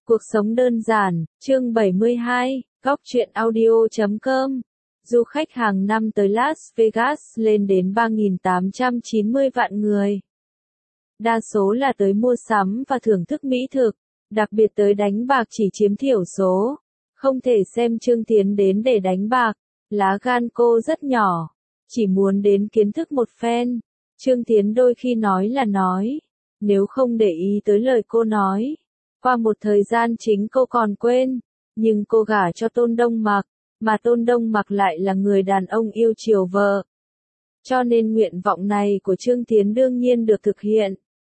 Cuộc sống đơn giản, chương 72, góc truyện audio.com. Du khách hàng năm tới Las Vegas lên đến 3.890 vạn người. Đa số là tới mua sắm và thưởng thức mỹ thực, đặc biệt tới đánh bạc chỉ chiếm thiểu số. Không thể xem Trương Tiến đến để đánh bạc, lá gan cô rất nhỏ, chỉ muốn đến kiến thức một phen. Trương Tiến đôi khi nói là nói, nếu không để ý tới lời cô nói. Qua một thời gian chính cô còn quên, nhưng cô gả cho Tôn Đông Mặc, mà Tôn Đông Mặc lại là người đàn ông yêu chiều vợ. Cho nên nguyện vọng này của Trương Tiến đương nhiên được thực hiện.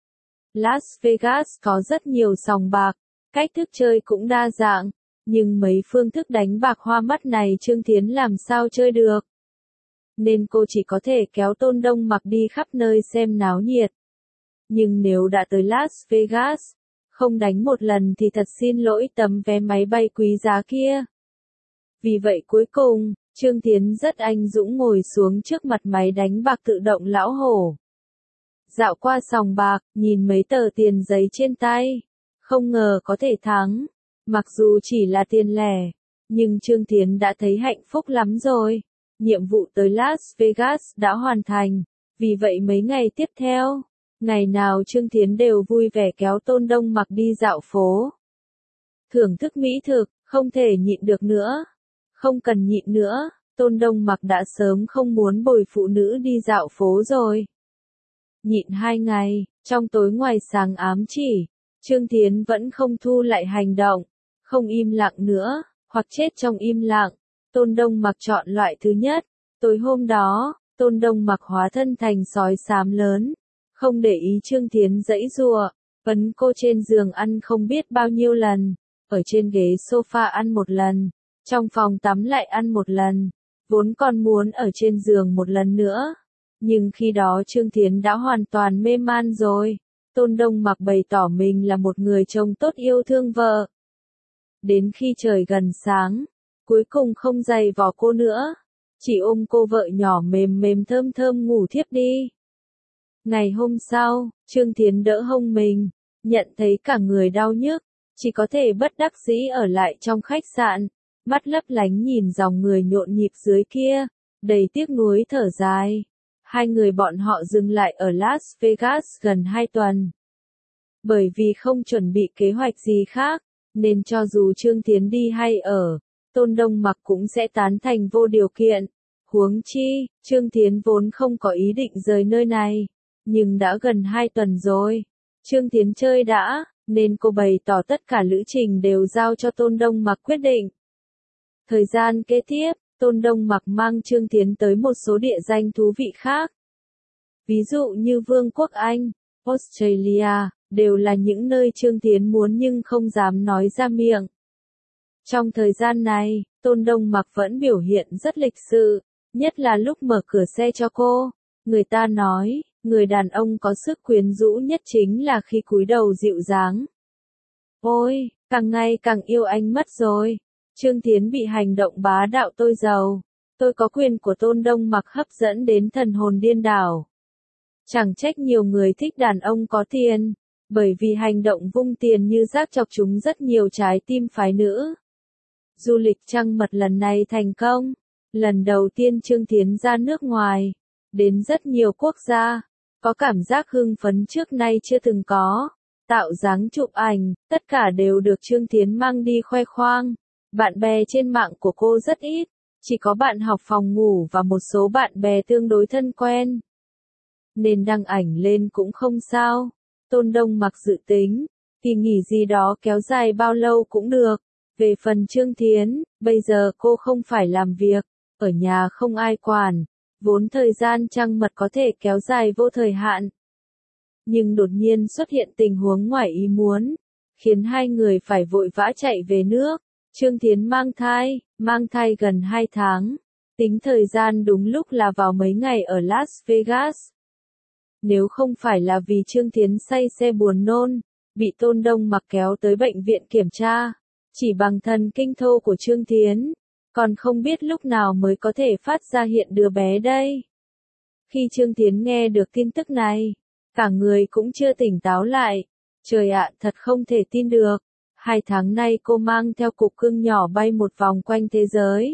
Las Vegas có rất nhiều sòng bạc, cách thức chơi cũng đa dạng, nhưng mấy phương thức đánh bạc hoa mắt này Trương Tiến làm sao chơi được. Nên cô chỉ có thể kéo Tôn Đông Mặc đi khắp nơi xem náo nhiệt. Nhưng nếu đã tới Las Vegas, không đánh một lần thì thật xin lỗi tấm vé máy bay quý giá kia. Vì vậy cuối cùng, Trương Tiến rất anh dũng ngồi xuống trước mặt máy đánh bạc tự động lão hổ. Dạo qua sòng bạc, nhìn mấy tờ tiền giấy trên tay. Không ngờ có thể thắng. Mặc dù chỉ là tiền lẻ, nhưng Trương Tiến đã thấy hạnh phúc lắm rồi. Nhiệm vụ tới Las Vegas đã hoàn thành. Vì vậy mấy ngày tiếp theo, ngày nào Trương Tiến đều vui vẻ kéo Tôn Đông Mặc đi dạo phố. Thưởng thức mỹ thực, không thể nhịn được nữa. Không cần nhịn nữa, Tôn Đông Mặc đã sớm không muốn bồi phụ nữ đi dạo phố rồi. Nhịn 2 ngày, trong tối ngoài sáng ám chỉ, Trương Tiến vẫn không thu lại hành động, không im lặng nữa, hoặc chết trong im lặng. Tôn Đông Mặc chọn loại thứ nhất. Tối hôm đó, Tôn Đông Mặc hóa thân thành sói xám lớn. Không để ý Trương Tiến giãy giụa, ấn cô trên giường ăn không biết bao nhiêu lần, ở trên ghế sofa ăn một lần, trong phòng tắm lại ăn một lần, vốn còn muốn ở trên giường một lần nữa. Nhưng khi đó Trương Tiến đã hoàn toàn mê man rồi. Tôn Đông Mặc bày tỏ mình là một người chồng tốt yêu thương vợ. Đến khi trời gần sáng, cuối cùng không giày vò cô nữa, chỉ ôm cô vợ nhỏ mềm mềm thơm thơm ngủ thiếp đi. Ngày hôm sau, Trương Tiến đỡ hông mình, nhận thấy cả người đau nhức, chỉ có thể bất đắc dĩ ở lại trong khách sạn, mắt lấp lánh nhìn dòng người nhộn nhịp dưới kia, đầy tiếc nuối thở dài. Hai người bọn họ dừng lại ở Las Vegas gần 2 tuần. Bởi vì không chuẩn bị kế hoạch gì khác, nên cho dù Trương Tiến đi hay ở, Tôn Đông Mặc cũng sẽ tán thành vô điều kiện. Huống chi, Trương Tiến vốn không có ý định rời nơi này. Nhưng đã gần 2 tuần rồi, Trương Tiến chơi đã, nên cô bày tỏ tất cả lữ trình đều giao cho Tôn Đông Mặc quyết định. Thời gian kế tiếp, Tôn Đông Mặc mang Trương Tiến tới một số địa danh thú vị khác. Ví dụ như Vương quốc Anh, Australia, đều là những nơi Trương Tiến muốn nhưng không dám nói ra miệng. Trong thời gian này, Tôn Đông Mặc vẫn biểu hiện rất lịch sự, nhất là lúc mở cửa xe cho cô. Người ta nói, người đàn ông có sức quyến rũ nhất chính là khi cúi đầu dịu dàng. Ôi, càng ngày càng yêu anh mất rồi. Trương Tiến bị hành động bá đạo tôi giàu, tôi có quyền của Tôn Đông Mặc hấp dẫn đến thần hồn điên đảo. Chẳng trách nhiều người thích đàn ông có tiền, bởi vì hành động vung tiền như rác chọc chúng rất nhiều trái tim phái nữ. Du lịch trăng mật lần này thành công. Lần đầu tiên Trương Tiến ra nước ngoài, đến rất nhiều quốc gia, có cảm giác hưng phấn trước nay chưa từng có. Tạo dáng chụp ảnh, tất cả đều được Trương Tiến mang đi khoe khoang. Bạn bè trên mạng của cô rất ít, chỉ có bạn học phòng ngủ và một số bạn bè tương đối thân quen. Nên đăng ảnh lên cũng không sao. Tôn Đông Mặc dự tính, kỳ nghỉ gì đó kéo dài bao lâu cũng được. Về phần Trương Tiến, bây giờ cô không phải làm việc, ở nhà không ai quản, vốn thời gian trăng mật có thể kéo dài vô thời hạn. Nhưng đột nhiên xuất hiện tình huống ngoài ý muốn, khiến hai người phải vội vã chạy về nước. Trương Tiến mang thai gần 2 tháng, tính thời gian đúng lúc là vào mấy ngày ở Las Vegas. Nếu không phải là vì Trương Tiến say xe buồn nôn, bị Tôn Đông Mặc kéo tới bệnh viện kiểm tra, chỉ bằng thần kinh thô của Trương Tiến, còn không biết lúc nào mới có thể phát ra hiện đứa bé đây. Khi Trương Tiến nghe được tin tức này, cả người cũng chưa tỉnh táo lại. Trời ạ, thật không thể tin được. 2 tháng nay cô mang theo cục cưng nhỏ bay một vòng quanh thế giới.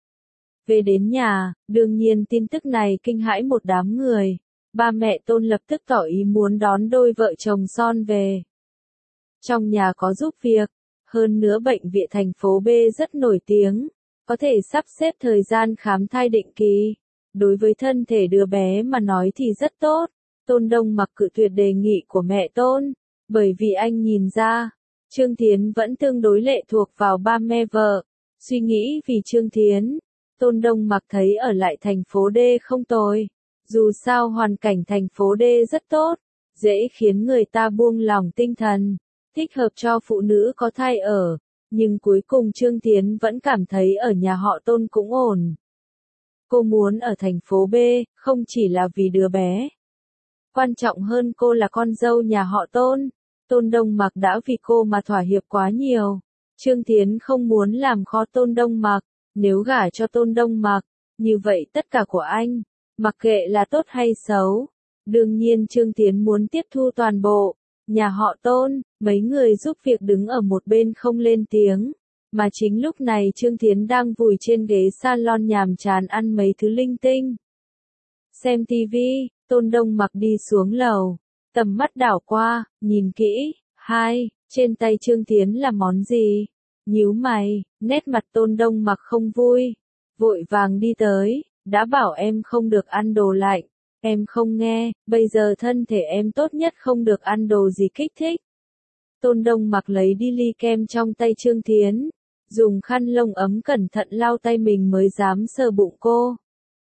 Về đến nhà, đương nhiên tin tức này kinh hãi một đám người. Ba mẹ Tôn lập tức tỏ ý muốn đón đôi vợ chồng son về. Trong nhà có giúp việc, hơn nữa bệnh viện thành phố B rất nổi tiếng, có thể sắp xếp thời gian khám thai định kỳ. Đối với thân thể đứa bé mà nói thì rất tốt. Tôn Đông Mặc cự tuyệt đề nghị của mẹ Tôn, bởi vì anh nhìn ra, Trương Thiến vẫn tương đối lệ thuộc vào ba mẹ vợ. Suy nghĩ vì Trương Thiến, Tôn Đông Mặc thấy ở lại thành phố D không tồi. Dù sao hoàn cảnh thành phố D rất tốt, dễ khiến người ta buông lỏng tinh thần, thích hợp cho phụ nữ có thai ở. Nhưng cuối cùng Trương Thiến vẫn cảm thấy ở nhà họ Tôn cũng ổn. Cô muốn ở thành phố B, không chỉ là vì đứa bé. Quan trọng hơn cô là con dâu nhà họ Tôn. Tôn Đông Mặc đã vì cô mà thỏa hiệp quá nhiều. Trương Thiến không muốn làm khó Tôn Đông Mặc. Nếu gả cho Tôn Đông Mặc, như vậy tất cả của anh, mặc kệ là tốt hay xấu. Đương nhiên Trương Thiến muốn tiếp thu toàn bộ. Nhà họ Tôn, mấy người giúp việc đứng ở một bên không lên tiếng. Mà chính lúc này Trương Thiến đang vùi trên ghế salon nhàm chán ăn mấy thứ linh tinh. Xem tivi, Tôn Đông Mặc đi xuống lầu. Tầm mắt đảo qua, nhìn kỹ. Trên tay Trương Thiến là món gì? Nhíu mày, nét mặt Tôn Đông Mặc không vui. Vội vàng đi tới, đã bảo em không được ăn đồ lạnh. Em không nghe, bây giờ thân thể em tốt nhất không được ăn đồ gì kích thích. Tôn Đông Mặc lấy đi ly kem trong tay Trương Thiến. Dùng khăn lông ấm cẩn thận lau tay mình mới dám sờ bụng cô.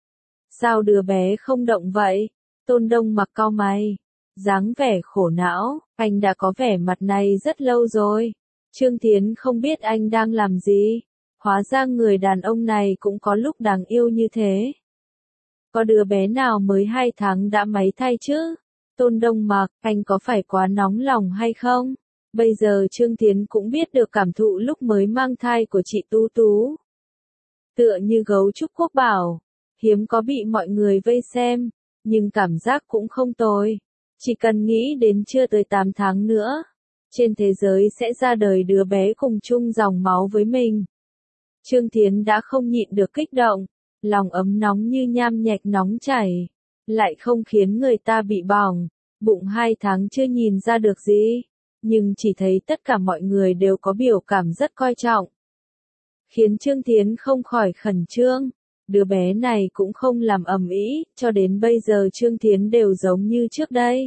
Sao đứa bé không động vậy? Tôn Đông Mặc cau mày. Dáng vẻ khổ não, anh đã có vẻ mặt này rất lâu rồi. Trương Thiến không biết anh đang làm gì. Hóa ra người đàn ông này cũng có lúc đáng yêu như thế. Có đứa bé nào mới 2 tháng đã máy thai chứ? Tôn Đông Mặc, anh có phải quá nóng lòng hay không? Bây giờ Trương Thiến cũng biết được cảm thụ lúc mới mang thai của chị Tú Tú. Tựa như gấu trúc quốc bảo, hiếm có bị mọi người vây xem, nhưng cảm giác cũng không tồi. Chỉ cần nghĩ đến chưa tới 8 tháng nữa, trên thế giới sẽ ra đời đứa bé cùng chung dòng máu với mình. Trương Thiến đã không nhịn được kích động, lòng ấm nóng như nham nhạch nóng chảy, lại không khiến người ta bị bỏng. Bụng 2 tháng chưa nhìn ra được gì, nhưng chỉ thấy tất cả mọi người đều có biểu cảm rất coi trọng, khiến Trương Thiến không khỏi khẩn trương. Đứa bé này cũng không làm ầm ĩ, cho đến bây giờ Trương Thiến đều giống như trước đây.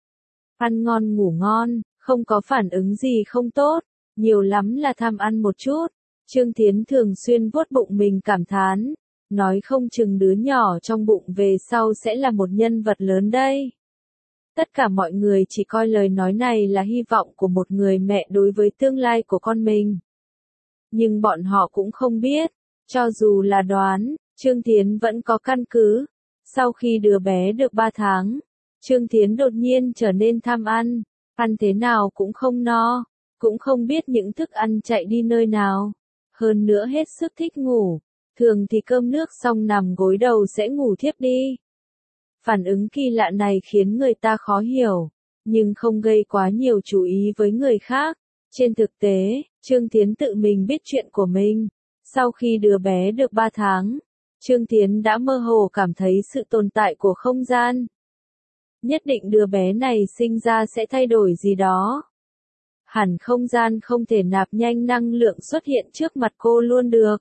Ăn ngon ngủ ngon, không có phản ứng gì không tốt, nhiều lắm là tham ăn một chút. Trương Thiến thường xuyên vuốt bụng mình cảm thán, nói không chừng đứa nhỏ trong bụng về sau sẽ là một nhân vật lớn đây. Tất cả mọi người chỉ coi lời nói này là hy vọng của một người mẹ đối với tương lai của con mình. Nhưng bọn họ cũng không biết, cho dù là đoán, Trương Thiến vẫn có căn cứ. Sau khi đứa bé được 3 tháng, Trương Thiến đột nhiên trở nên tham ăn, ăn thế nào cũng không no, cũng không biết những thức ăn chạy đi nơi nào. Hơn nữa hết sức thích ngủ, thường thì cơm nước xong nằm gối đầu sẽ ngủ thiếp đi. Phản ứng kỳ lạ này khiến người ta khó hiểu, nhưng không gây quá nhiều chú ý với người khác. Trên thực tế, Trương Thiến tự mình biết chuyện của mình. Sau khi đứa bé được 3 tháng, Trương Thiến đã mơ hồ cảm thấy sự tồn tại của không gian. Nhất định đứa bé này sinh ra sẽ thay đổi gì đó. Hẳn không gian không thể nạp nhanh năng lượng xuất hiện trước mặt cô luôn được.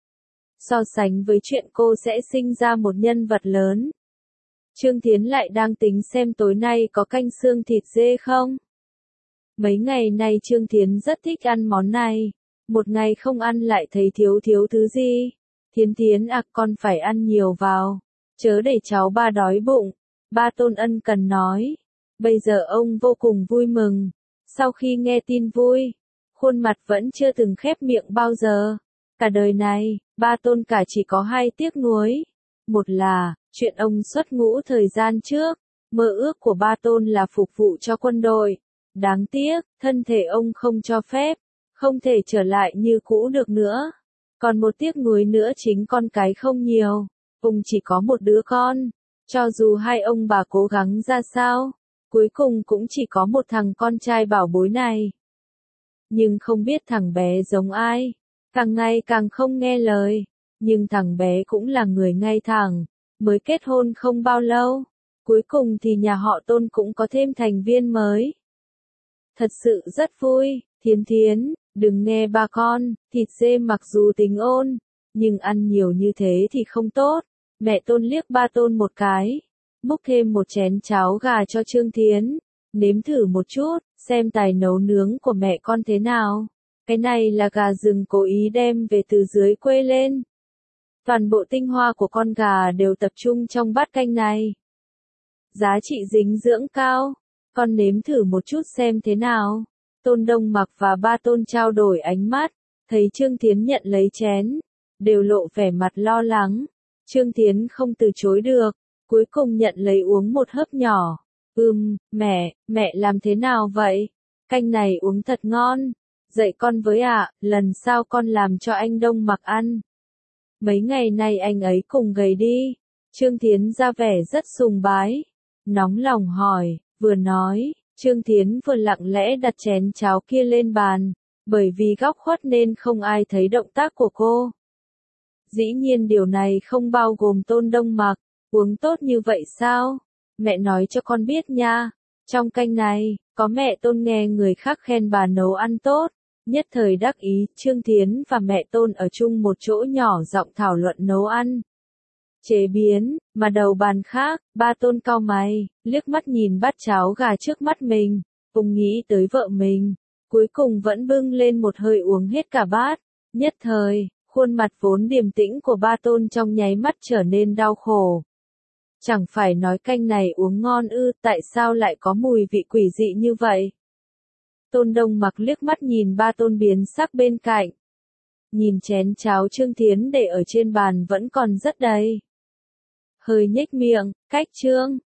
So sánh với chuyện cô sẽ sinh ra một nhân vật lớn, Trương Thiến lại đang tính xem tối nay có canh xương thịt dê không. Mấy ngày nay Trương Thiến rất thích ăn món này. Một ngày không ăn lại thấy thiếu thứ gì. Thiến Thiến à, con phải ăn nhiều vào, chớ để cháu ba đói bụng. Ba Tôn ân cần nói. Bây giờ ông vô cùng vui mừng. Sau khi nghe tin vui, khuôn mặt vẫn chưa từng khép miệng bao giờ. Cả đời này, ba Tôn cả chỉ có 2 tiếc nuối. Một là, chuyện ông xuất ngũ thời gian trước, mơ ước của ba Tôn là phục vụ cho quân đội. Đáng tiếc, thân thể ông không cho phép, không thể trở lại như cũ được nữa. Còn một tiếc nuối nữa chính con cái không nhiều, ông chỉ có một đứa con. Cho dù hai ông bà cố gắng ra sao, cuối cùng cũng chỉ có một thằng con trai bảo bối này. nhưng không biết thằng bé giống ai, càng ngày càng không nghe lời, nhưng thằng bé cũng là người ngay thẳng, mới kết hôn không bao lâu, cuối cùng thì nhà họ Tôn cũng có thêm thành viên mới. Thật sự rất vui, Thiến Thiến, đừng nghe ba con, thịt dê mặc dù tính ôn, nhưng ăn nhiều như thế thì không tốt. Mẹ Tôn liếc ba Tôn một cái, múc thêm một chén cháo gà cho Trương Thiến, nếm thử một chút, xem tài nấu nướng của mẹ con thế nào. Cái này là gà rừng cố ý đem về từ dưới quê lên. Toàn bộ tinh hoa của con gà đều tập trung trong bát canh này. Giá trị dinh dưỡng cao, con nếm thử một chút xem thế nào. Tôn Đông Mặc và ba Tôn trao đổi ánh mắt, thấy Trương Thiến nhận lấy chén, đều lộ vẻ mặt lo lắng. Trương Thiến không từ chối được, cuối cùng nhận lấy uống một hớp nhỏ. Mẹ làm thế nào vậy? Canh này uống thật ngon. Dạy con với ạ, lần sau con làm cho anh Đông Mặc ăn. Mấy ngày nay anh ấy cùng gầy đi. Trương Thiến ra vẻ rất sùng bái. Nóng lòng hỏi, vừa nói, Trương Thiến vừa lặng lẽ đặt chén cháo kia lên bàn, bởi vì góc khuất nên không ai thấy động tác của cô. Dĩ nhiên điều này không bao gồm Tôn Đông Mặc, uống tốt như vậy sao? Mẹ nói cho con biết nha, trong canh này, có mẹ Tôn nghe người khác khen bà nấu ăn tốt, nhất thời đắc ý, Trương Thiến và mẹ Tôn ở chung một chỗ nhỏ giọng thảo luận nấu ăn. Chế biến, mà đầu bàn khác, ba Tôn cau mày, liếc mắt nhìn bát cháo gà trước mắt mình, cùng nghĩ tới vợ mình, cuối cùng vẫn bưng lên một hơi uống hết cả bát, nhất thời, khuôn mặt vốn điềm tĩnh của ba Tôn trong nháy mắt trở nên đau khổ. Chẳng phải nói canh này uống ngon ư, tại sao lại có mùi vị quỷ dị như vậy? Tôn Đông Mặc liếc mắt nhìn ba Tôn biến sắc bên cạnh. Nhìn chén cháo Trương Thiến để ở trên bàn vẫn còn rất đầy. Hơi nhếch miệng, cách Trương